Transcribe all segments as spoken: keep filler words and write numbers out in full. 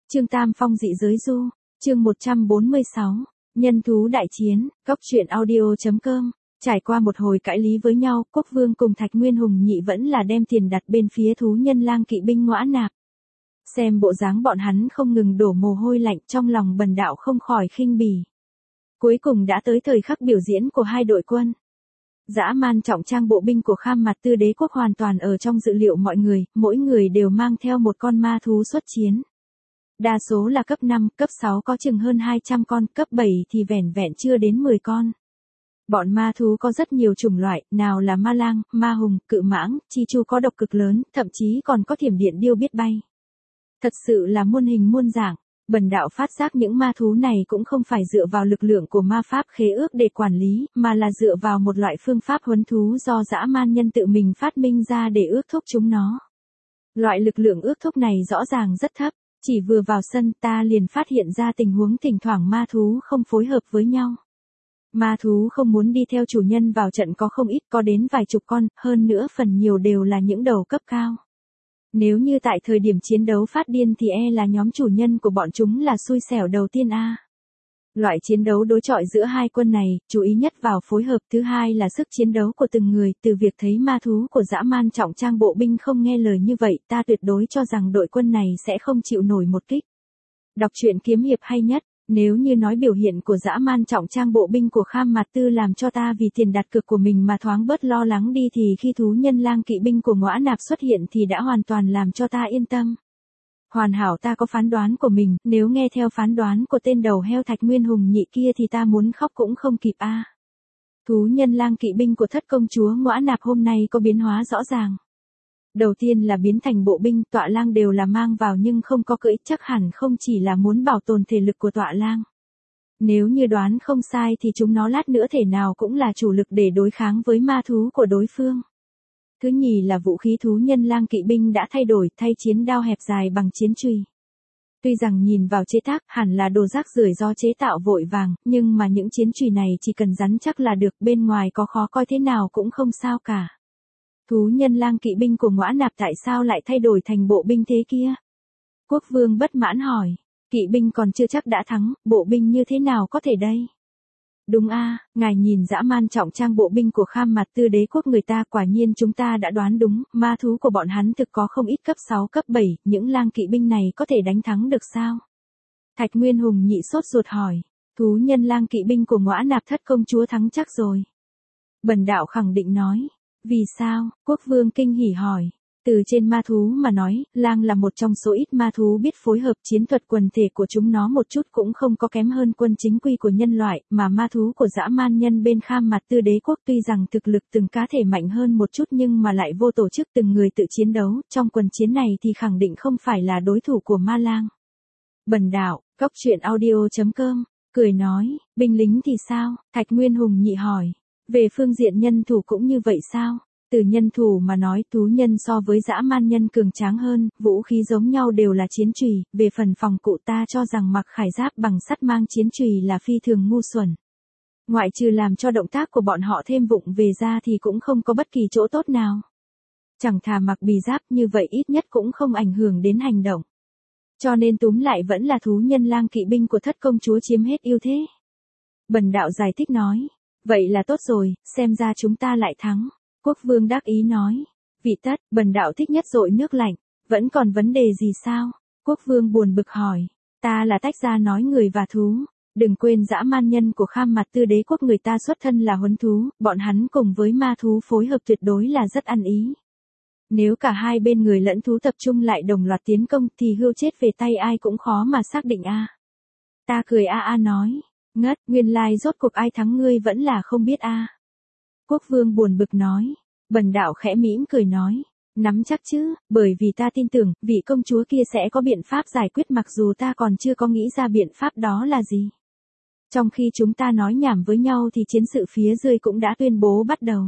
Chương Tam Phong dị giới du, chương một trăm bốn mươi sáu, nhân thú đại chiến, góc truyện audio.com. Trải qua một hồi cãi lý với nhau, Quốc Vương cùng Thạch Nguyên Hùng Nhị vẫn là đem tiền đặt bên phía thú nhân lang kỵ binh Ngõa Nạp. Xem bộ dáng bọn hắn không ngừng đổ mồ hôi lạnh, trong lòng Bần Đạo không khỏi khinh bỉ. Cuối cùng đã tới thời khắc biểu diễn của hai đội quân. Dã man trọng trang bộ binh của Kham Mặt Tư Đế quốc hoàn toàn ở trong dự liệu mọi người, mỗi người đều mang theo một con ma thú xuất chiến. Đa số là cấp năm, cấp sáu có chừng hơn hai trăm con, cấp bảy thì vẻn vẹn chưa đến mười con. Bọn ma thú có rất nhiều chủng loại, nào là ma lang, ma hùng, cự mãng, chi chu có độc cực lớn, thậm chí còn có thiểm điện điêu biết bay. Thật sự là muôn hình muôn dạng. Bần Đạo phát giác những ma thú này cũng không phải dựa vào lực lượng của ma pháp khế ước để quản lý, mà là dựa vào một loại phương pháp huấn thú do dã man nhân tự mình phát minh ra để ước thúc chúng nó. Loại lực lượng ước thúc này rõ ràng rất thấp, chỉ vừa vào sân ta liền phát hiện ra tình huống thỉnh thoảng ma thú không phối hợp với nhau. Ma thú không muốn đi theo chủ nhân vào trận có không ít, có đến vài chục con, hơn nữa phần nhiều đều là những đầu cấp cao. Nếu như tại thời điểm chiến đấu phát điên thì e là nhóm chủ nhân của bọn chúng là xui xẻo đầu tiên a. Loại chiến đấu đối chọi giữa hai quân này, chú ý nhất vào phối hợp, thứ hai là sức chiến đấu của từng người, từ việc thấy ma thú của dã man trọng trang bộ binh không nghe lời như vậy, ta tuyệt đối cho rằng đội quân này sẽ không chịu nổi một kích. Đọc truyện kiếm hiệp hay nhất, nếu như nói biểu hiện của dã man trọng trang bộ binh của Kham Mặt Tư làm cho ta vì tiền đặt cược của mình mà thoáng bớt lo lắng đi thì khi thú nhân lang kỵ binh của Ngõa Nạp xuất hiện thì đã hoàn toàn làm cho ta yên tâm. Hoàn hảo ta có phán đoán của mình, nếu nghe theo phán đoán của tên đầu heo Thạch Nguyên Hùng Nhị kia thì ta muốn khóc cũng không kịp a. À. Thú nhân lang kỵ binh của thất công chúa Ngõa Nạp hôm nay có biến hóa rõ ràng. Đầu tiên là biến thành bộ binh, tọa lang đều là mang vào nhưng không có cưỡi, chắc hẳn không chỉ là muốn bảo tồn thể lực của tọa lang. Nếu như đoán không sai thì chúng nó lát nữa thể nào cũng là chủ lực để đối kháng với ma thú của đối phương. Thứ nhì là vũ khí thú nhân lang kỵ binh đã thay đổi, thay chiến đao hẹp dài bằng chiến chùy. Tuy rằng nhìn vào chế tác hẳn là đồ rác rưởi do chế tạo vội vàng, nhưng mà những chiến chùy này chỉ cần rắn chắc là được, bên ngoài có khó coi thế nào cũng không sao cả. Thú nhân lang kỵ binh của Ngõa Nạp tại sao lại thay đổi thành bộ binh thế kia? Quốc vương bất mãn hỏi, kỵ binh còn chưa chắc đã thắng, bộ binh như thế nào có thể đây? Đúng a, à, ngài nhìn dã man trọng trang bộ binh của Kham Mặt Tư Đế quốc người ta, quả nhiên chúng ta đã đoán đúng, ma thú của bọn hắn thực có không ít cấp sáu, cấp bảy, những lang kỵ binh này có thể đánh thắng được sao? Thạch Nguyên Hùng Nhị sốt ruột hỏi, thú nhân lang kỵ binh của Ngõa Nạp thất công chúa thắng chắc rồi. Bần Đạo khẳng định nói. Vì sao? Quốc vương kinh hỉ hỏi. Từ trên ma thú mà nói, lang là một trong số ít ma thú biết phối hợp, chiến thuật quần thể của chúng nó một chút cũng không có kém hơn quân chính quy của nhân loại, mà ma thú của dã man nhân bên Kham Mặt Tư Đế quốc tuy rằng thực lực từng cá thể mạnh hơn một chút nhưng mà lại vô tổ chức, từng người tự chiến đấu, trong quần chiến này thì khẳng định không phải là đối thủ của ma lang. Bần Đạo, góc truyện audio.com, cười nói, binh lính thì sao? Thạch Nguyên Hùng Nhị hỏi. Về phương diện nhân thủ cũng như vậy sao? Từ nhân thủ mà nói, thú nhân so với dã man nhân cường tráng hơn, vũ khí giống nhau đều là chiến chùy, về phần phòng cụ ta cho rằng mặc khải giáp bằng sắt mang chiến chùy là phi thường ngu xuẩn. Ngoại trừ làm cho động tác của bọn họ thêm vụng về ra thì cũng không có bất kỳ chỗ tốt nào. Chẳng thà mặc bì giáp, như vậy ít nhất cũng không ảnh hưởng đến hành động. Cho nên túm lại vẫn là thú nhân lang kỵ binh của thất công chúa chiếm hết ưu thế. Bần Đạo giải thích nói. Vậy là tốt rồi, xem ra chúng ta lại thắng. Quốc vương đắc ý nói. Vị tất, Bần Đạo thích nhất dội nước lạnh. Vẫn còn vấn đề gì sao? Quốc vương buồn bực hỏi. Ta là tách ra nói người và thú. Đừng quên dã man nhân của Kham Mặt Tư Đế quốc người ta xuất thân là huấn thú, bọn hắn cùng với ma thú phối hợp tuyệt đối là rất ăn ý. Nếu cả hai bên người lẫn thú tập trung lại đồng loạt tiến công thì hươu chết về tay ai cũng khó mà xác định a. À. Ta cười a a nói. Ngất, nguyên lai rốt cuộc ai thắng ngươi vẫn là không biết a. À. Quốc vương buồn bực nói. Bần Đạo khẽ mỉm cười nói. Nắm chắc chứ, bởi vì ta tin tưởng, vị công chúa kia sẽ có biện pháp giải quyết mặc dù ta còn chưa có nghĩ ra biện pháp đó là gì. Trong khi chúng ta nói nhảm với nhau thì chiến sự phía dưới cũng đã tuyên bố bắt đầu.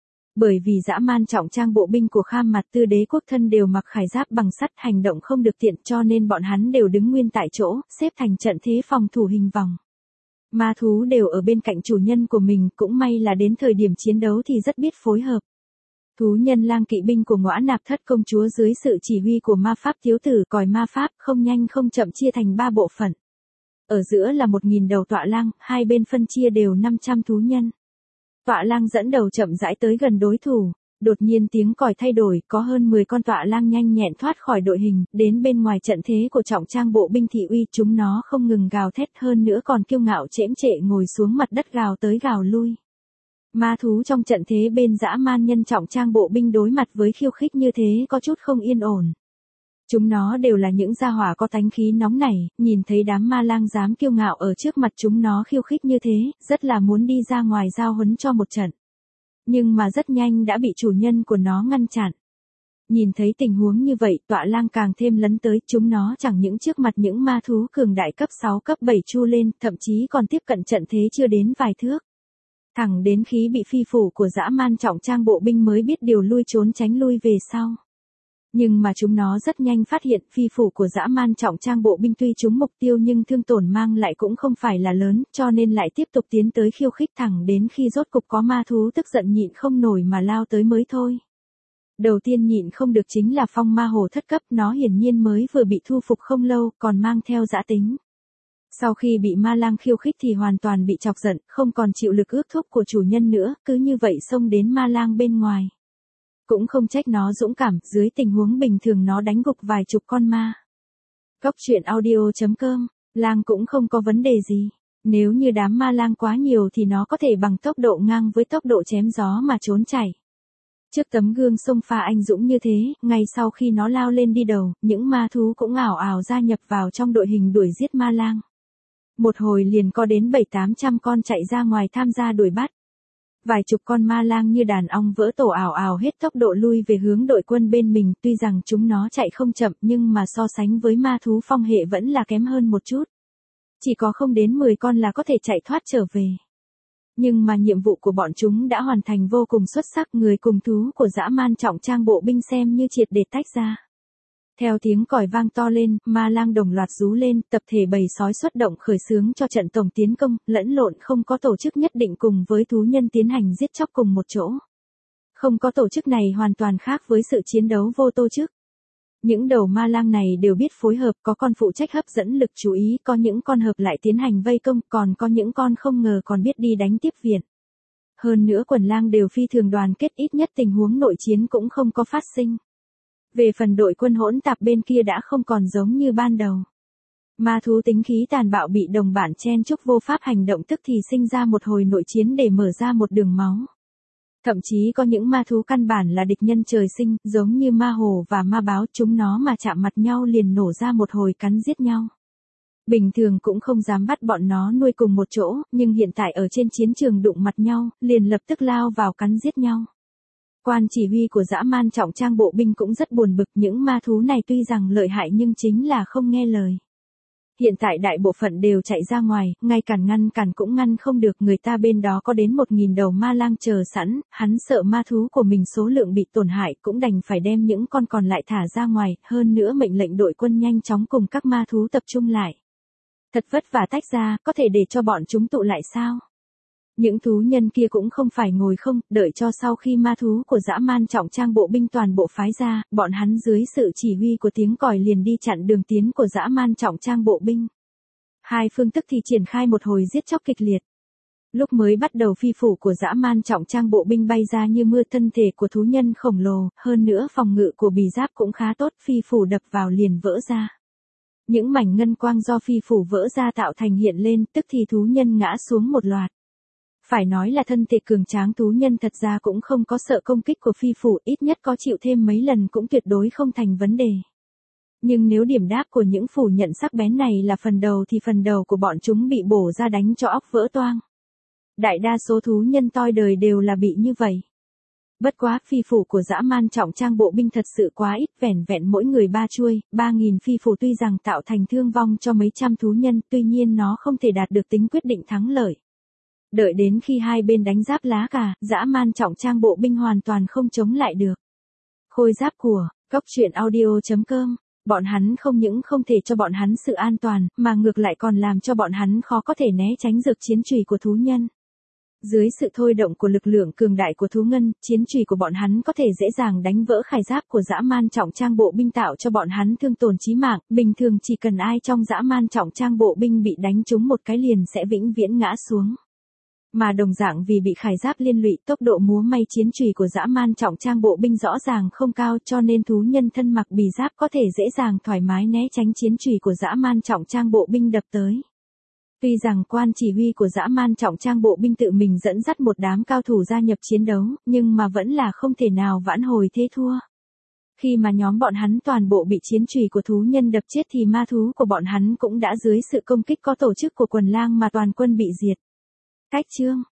Bởi vì dã man trọng trang bộ binh của Kham Mặt Tư Đế quốc thân đều mặc khải giáp bằng sắt, hành động không được tiện cho nên bọn hắn đều đứng nguyên tại chỗ, xếp thành trận thế phòng thủ hình vòng. Ma thú đều ở bên cạnh chủ nhân của mình, cũng may là đến thời điểm chiến đấu thì rất biết phối hợp. Thú nhân lang kỵ binh của Ngõa Nạp Thất công chúa dưới sự chỉ huy của ma pháp thiếu tử còi ma pháp không nhanh không chậm chia thành ba bộ phận. Ở giữa là một nghìn đầu tọa lang, hai bên phân chia đều năm trăm thú nhân. Tọa lang dẫn đầu chậm rãi tới gần đối thủ, đột nhiên tiếng còi thay đổi, có hơn mười con tọa lang nhanh nhẹn thoát khỏi đội hình, đến bên ngoài trận thế của trọng trang bộ binh thị uy, chúng nó không ngừng gào thét hơn nữa còn kiêu ngạo chễm trệ ngồi xuống mặt đất gào tới gào lui. Ma thú trong trận thế bên dã man nhân trọng trang bộ binh đối mặt với khiêu khích như thế có chút không yên ổn. Chúng nó đều là những gia hỏa có tánh khí nóng nảy, nhìn thấy đám ma lang dám kiêu ngạo ở trước mặt chúng nó khiêu khích như thế, rất là muốn đi ra ngoài giao huấn cho một trận. Nhưng mà rất nhanh đã bị chủ nhân của nó ngăn chặn. Nhìn thấy tình huống như vậy, tọa lang càng thêm lấn tới, chúng nó chẳng những trước mặt những ma thú cường đại cấp sáu cấp bảy chu lên, thậm chí còn tiếp cận trận thế chưa đến vài thước. Thẳng đến khi bị phi phủ của dã man trọng trang bộ binh mới biết điều lui trốn tránh lui về sau. Nhưng mà chúng nó rất nhanh phát hiện phi phủ của dã man trọng trang bộ binh tuy trúng mục tiêu nhưng thương tổn mang lại cũng không phải là lớn, cho nên lại tiếp tục tiến tới khiêu khích thẳng đến khi rốt cục có ma thú tức giận nhịn không nổi mà lao tới mới thôi. Đầu tiên nhịn không được chính là phong ma hồ thất cấp, nó hiển nhiên mới vừa bị thu phục không lâu, còn mang theo dã tính. Sau khi bị ma lang khiêu khích thì hoàn toàn bị chọc giận, không còn chịu lực ước thúc của chủ nhân nữa, cứ như vậy xông đến ma lang bên ngoài. Cũng không trách nó dũng cảm, dưới tình huống bình thường nó đánh gục vài chục con ma. Góc truyện audio chấm com, lang cũng không có vấn đề gì. Nếu như đám ma lang quá nhiều thì nó có thể bằng tốc độ ngang với tốc độ chém gió mà trốn chạy. Trước tấm gương xông pha anh dũng như thế, ngay sau khi nó lao lên đi đầu, những ma thú cũng ảo ảo gia nhập vào trong đội hình đuổi giết ma lang. Một hồi liền có đến bảy tám trăm con chạy ra ngoài tham gia đuổi bắt. Vài chục con ma lang như đàn ong vỡ tổ ảo ảo hết tốc độ lui về hướng đội quân bên mình, tuy rằng chúng nó chạy không chậm nhưng mà so sánh với ma thú phong hệ vẫn là kém hơn một chút. Chỉ có không đến mười con là có thể chạy thoát trở về. Nhưng mà nhiệm vụ của bọn chúng đã hoàn thành vô cùng xuất sắc, người cùng thú của dã man trọng trang bộ binh xem như triệt để tách ra. Theo tiếng còi vang to lên, ma lang đồng loạt rú lên, tập thể bầy sói xuất động khởi xướng cho trận tổng tiến công, lẫn lộn không có tổ chức nhất định cùng với thú nhân tiến hành giết chóc cùng một chỗ. Không có tổ chức này hoàn toàn khác với sự chiến đấu vô tổ chức. Những đầu ma lang này đều biết phối hợp, có con phụ trách hấp dẫn lực chú ý, có những con hợp lại tiến hành vây công, còn có những con không ngờ còn biết đi đánh tiếp viện. Hơn nữa quần lang đều phi thường đoàn kết, ít nhất tình huống nội chiến cũng không có phát sinh. Về phần đội quân hỗn tạp bên kia đã không còn giống như ban đầu. Ma thú tính khí tàn bạo bị đồng bạn chen chúc vô pháp hành động tức thì sinh ra một hồi nội chiến để mở ra một đường máu. Thậm chí có những ma thú căn bản là địch nhân trời sinh, giống như ma hồ và ma báo, chúng nó mà chạm mặt nhau liền nổ ra một hồi cắn giết nhau. Bình thường cũng không dám bắt bọn nó nuôi cùng một chỗ, nhưng hiện tại ở trên chiến trường đụng mặt nhau, liền lập tức lao vào cắn giết nhau. Quan chỉ huy của dã man trọng trang bộ binh cũng rất buồn bực, những ma thú này tuy rằng lợi hại nhưng chính là không nghe lời. Hiện tại đại bộ phận đều chạy ra ngoài, ngay cản ngăn cản cũng ngăn không được, người ta bên đó có đến một nghìn đầu ma lang chờ sẵn, hắn sợ ma thú của mình số lượng bị tổn hại cũng đành phải đem những con còn lại thả ra ngoài, hơn nữa mệnh lệnh đội quân nhanh chóng cùng các ma thú tập trung lại. Thật vất vả tách ra, có thể để cho bọn chúng tụ lại sao? Những thú nhân kia cũng không phải ngồi không, đợi cho sau khi ma thú của dã man trọng trang bộ binh toàn bộ phái ra, bọn hắn dưới sự chỉ huy của tiếng còi liền đi chặn đường tiến của dã man trọng trang bộ binh. Hai phương tức thì triển khai một hồi giết chóc kịch liệt. Lúc mới bắt đầu phi phủ của dã man trọng trang bộ binh bay ra như mưa, thân thể của thú nhân khổng lồ, hơn nữa phòng ngự của bì giáp cũng khá tốt, phi phủ đập vào liền vỡ ra. Những mảnh ngân quang do phi phủ vỡ ra tạo thành hiện lên, tức thì thú nhân ngã xuống một loạt. Phải nói là thân thể cường tráng thú nhân thật ra cũng không có sợ công kích của phi phủ, ít nhất có chịu thêm mấy lần cũng tuyệt đối không thành vấn đề. Nhưng nếu điểm đáp của những phủ nhận sắc bén này là phần đầu thì phần đầu của bọn chúng bị bổ ra đánh cho óc vỡ toang. Đại đa số thú nhân toi đời đều là bị như vậy. Bất quá phi phủ của dã man trọng trang bộ binh thật sự quá ít, vẻn vẹn mỗi người ba chuôi, ba nghìn phi phủ tuy rằng tạo thành thương vong cho mấy trăm thú nhân, tuy nhiên nó không thể đạt được tính quyết định thắng lợi. Đợi đến khi hai bên đánh giáp lá cà, dã man trọng trang bộ binh hoàn toàn không chống lại được. Khôi giáp của, góc truyện audio chấm com, bọn hắn không những không thể cho bọn hắn sự an toàn, mà ngược lại còn làm cho bọn hắn khó có thể né tránh dược chiến chùy của thú nhân. Dưới sự thôi động của lực lượng cường đại của thú ngân, chiến chùy của bọn hắn có thể dễ dàng đánh vỡ khải giáp của dã man trọng trang bộ binh tạo cho bọn hắn thương tổn chí mạng, bình thường chỉ cần ai trong dã man trọng trang bộ binh bị đánh trúng một cái liền sẽ vĩnh viễn ngã xuống. Mà đồng dạng vì bị khải giáp liên lụy, tốc độ múa may chiến chùy của dã man trọng trang bộ binh rõ ràng không cao, cho nên thú nhân thân mặc bì giáp có thể dễ dàng thoải mái né tránh chiến chùy của dã man trọng trang bộ binh đập tới. Tuy rằng quan chỉ huy của dã man trọng trang bộ binh tự mình dẫn dắt một đám cao thủ gia nhập chiến đấu, nhưng mà vẫn là không thể nào vãn hồi thế thua. Khi mà nhóm bọn hắn toàn bộ bị chiến chùy của thú nhân đập chết thì ma thú của bọn hắn cũng đã dưới sự công kích có tổ chức của quần lang mà toàn quân bị diệt. Cách chương